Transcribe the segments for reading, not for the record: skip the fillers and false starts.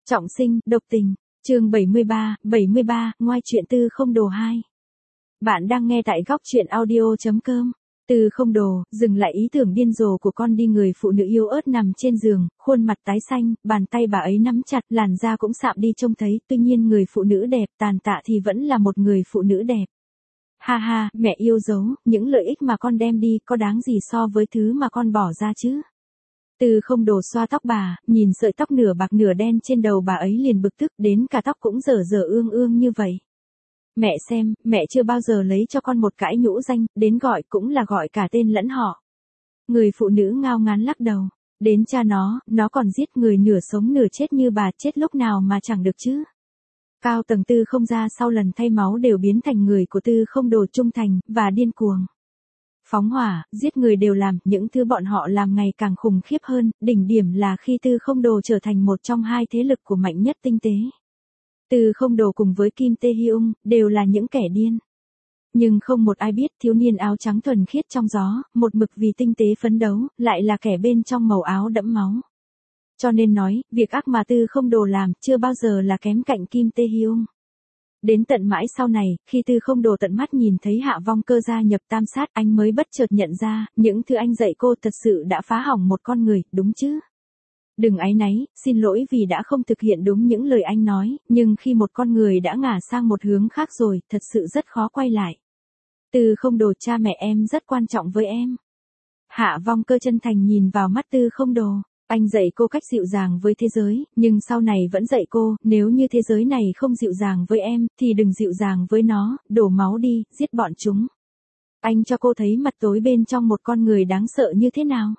Trọng sinh, độc tình, chương 73, ngoại truyện Tư Không Đồ 2. Bạn đang nghe tại góc truyện audio.com. Tư Không Đồ, dừng lại ý tưởng điên rồ của con đi. Người phụ nữ yếu ớt nằm trên giường, khuôn mặt tái xanh, bàn tay bà ấy nắm chặt, làn da cũng sạm đi trông thấy, tuy nhiên người phụ nữ đẹp, tàn tạ thì vẫn là một người phụ nữ đẹp. Ha ha, mẹ yêu dấu, những lợi ích mà con đem đi có đáng gì so với thứ mà con bỏ ra chứ? Tư Không Đồ xoa tóc bà, nhìn sợi tóc nửa bạc nửa đen trên đầu bà ấy liền bực tức, đến cả tóc cũng dở dở ương ương như vậy. Mẹ xem, mẹ chưa bao giờ lấy cho con một cãi nhũ danh, đến gọi cũng là gọi cả tên lẫn họ. Người phụ nữ ngao ngán lắc đầu. Đến cha nó còn giết người nửa sống nửa chết như bà, chết lúc nào mà chẳng được chứ. Cao tầng Tư Không gia sau lần thay máu đều biến thành người của Tư Không Đồ trung thành, và điên cuồng. Phóng hỏa, giết người đều làm, những thứ bọn họ làm ngày càng khủng khiếp hơn, đỉnh điểm là khi Tư Không Đồ trở thành một trong hai thế lực của mạnh nhất tinh tế. Tư Không Đồ cùng với Kim Tae Hyung, đều là những kẻ điên. Nhưng không một ai biết thiếu niên áo trắng thuần khiết trong gió, một mực vì tinh tế phấn đấu, lại là kẻ bên trong màu áo đẫm máu. Cho nên nói, việc ác mà Tư Không Đồ làm, chưa bao giờ là kém cạnh Kim Tae Hyung. Đến tận mãi sau này, khi Tư Không Đồ tận mắt nhìn thấy Hạ Vong Cơ gia nhập tam sát, anh mới bất chợt nhận ra, những thứ anh dạy cô thật sự đã phá hỏng một con người, đúng chứ? Đừng áy náy, xin lỗi vì đã không thực hiện đúng những lời anh nói, nhưng khi một con người đã ngả sang một hướng khác rồi, thật sự rất khó quay lại. Tư Không Đồ, cha mẹ em rất quan trọng với em. Hạ Vong Cơ chân thành nhìn vào mắt Tư Không Đồ. Anh dạy cô cách dịu dàng với thế giới, nhưng sau này vẫn dạy cô, nếu như thế giới này không dịu dàng với em, thì đừng dịu dàng với nó, đổ máu đi, giết bọn chúng. Anh cho cô thấy mặt tối bên trong một con người đáng sợ như thế nào.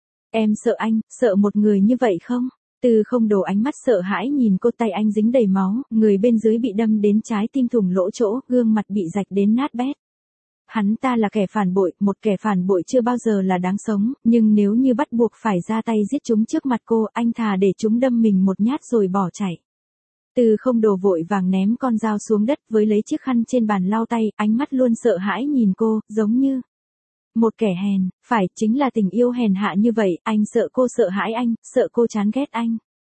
Em sợ anh, sợ một người như vậy không? Tư Không Đồ ánh mắt sợ hãi nhìn cô, tay anh dính đầy máu, người bên dưới bị đâm đến trái tim thủng lỗ chỗ, gương mặt bị rạch đến nát bét. Hắn ta là kẻ phản bội, một kẻ phản bội chưa bao giờ là đáng sống, nhưng nếu như bắt buộc phải ra tay giết chúng trước mặt cô, anh thà để chúng đâm mình một nhát rồi bỏ chạy. Tư Không Đồ vội vàng ném con dao xuống đất với lấy chiếc khăn trên bàn lau tay, ánh mắt luôn sợ hãi nhìn cô, giống như một kẻ hèn, phải, chính là tình yêu hèn hạ như vậy, anh sợ cô sợ hãi anh, sợ cô chán ghét anh.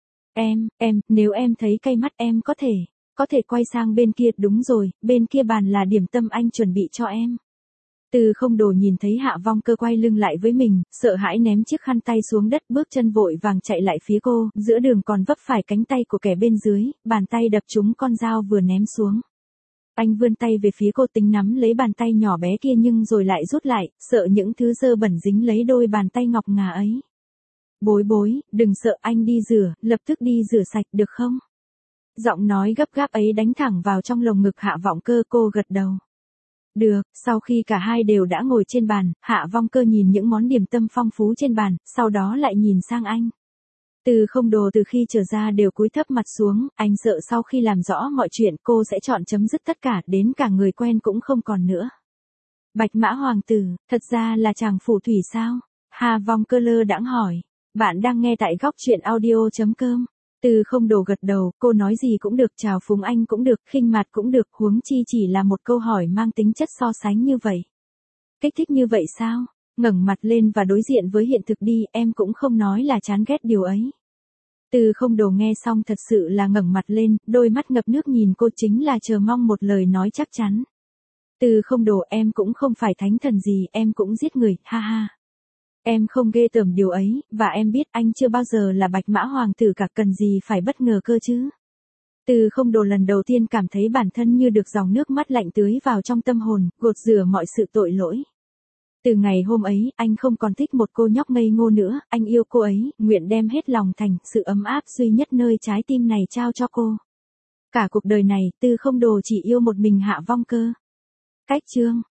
Nếu em thấy cay mắt em có thể quay sang bên kia, đúng rồi, bên kia bàn là điểm tâm anh chuẩn bị cho em. Tư Không Đồ nhìn thấy Hạ Vong Cơ quay lưng lại với mình, sợ hãi ném chiếc khăn tay xuống đất, bước chân vội vàng chạy lại phía cô, giữa đường còn vấp phải cánh tay của kẻ bên dưới, bàn tay đập trúng con dao vừa ném xuống. Anh vươn tay về phía cô tính nắm lấy bàn tay nhỏ bé kia nhưng rồi lại rút lại, sợ những thứ dơ bẩn dính lấy đôi bàn tay ngọc ngà ấy. Bối, đừng sợ, anh đi rửa, lập tức đi rửa sạch được không? Giọng nói gấp gáp ấy đánh thẳng vào trong lồng ngực Hạ Vọng Cơ, cô gật đầu. Được, sau khi cả hai đều đã ngồi trên bàn, Hạ Vong Cơ nhìn những món điểm tâm phong phú trên bàn, sau đó lại nhìn sang anh. Tư Không Đồ từ khi trở ra đều cúi thấp mặt xuống, anh sợ sau khi làm rõ mọi chuyện cô sẽ chọn chấm dứt tất cả, đến cả người quen cũng không còn nữa. Bạch Mã Hoàng tử, thật ra là chàng phù thủy sao? Hạ Vong Cơ lơ đãng hỏi. Bạn đang nghe tại góc truyện audio.com. Tư Không Đồ gật đầu, cô nói gì cũng được, chào phúng anh cũng được, khinh mặt cũng được, huống chi chỉ là một câu hỏi mang tính chất so sánh như vậy. Kích thích như vậy sao? Ngẩng mặt lên và đối diện với hiện thực đi, em cũng không nói là chán ghét điều ấy. Tư Không Đồ nghe xong thật sự là ngẩng mặt lên, đôi mắt ngập nước nhìn cô, chính là chờ mong một lời nói chắc chắn. Tư Không Đồ, em cũng không phải thánh thần gì, em cũng giết người, ha ha. Em không ghê tởm điều ấy, và em biết anh chưa bao giờ là Bạch Mã Hoàng tử cả, cần gì phải bất ngờ cơ chứ. Tư Không Đồ lần đầu tiên cảm thấy bản thân như được dòng nước mắt lạnh tưới vào trong tâm hồn, gột rửa mọi sự tội lỗi. Từ ngày hôm ấy, anh không còn thích một cô nhóc ngây ngô nữa, anh yêu cô ấy, nguyện đem hết lòng thành, sự ấm áp duy nhất nơi trái tim này trao cho cô. Cả cuộc đời này, Tư Không Đồ chỉ yêu một mình Hạ Vong Cơ. Cách chương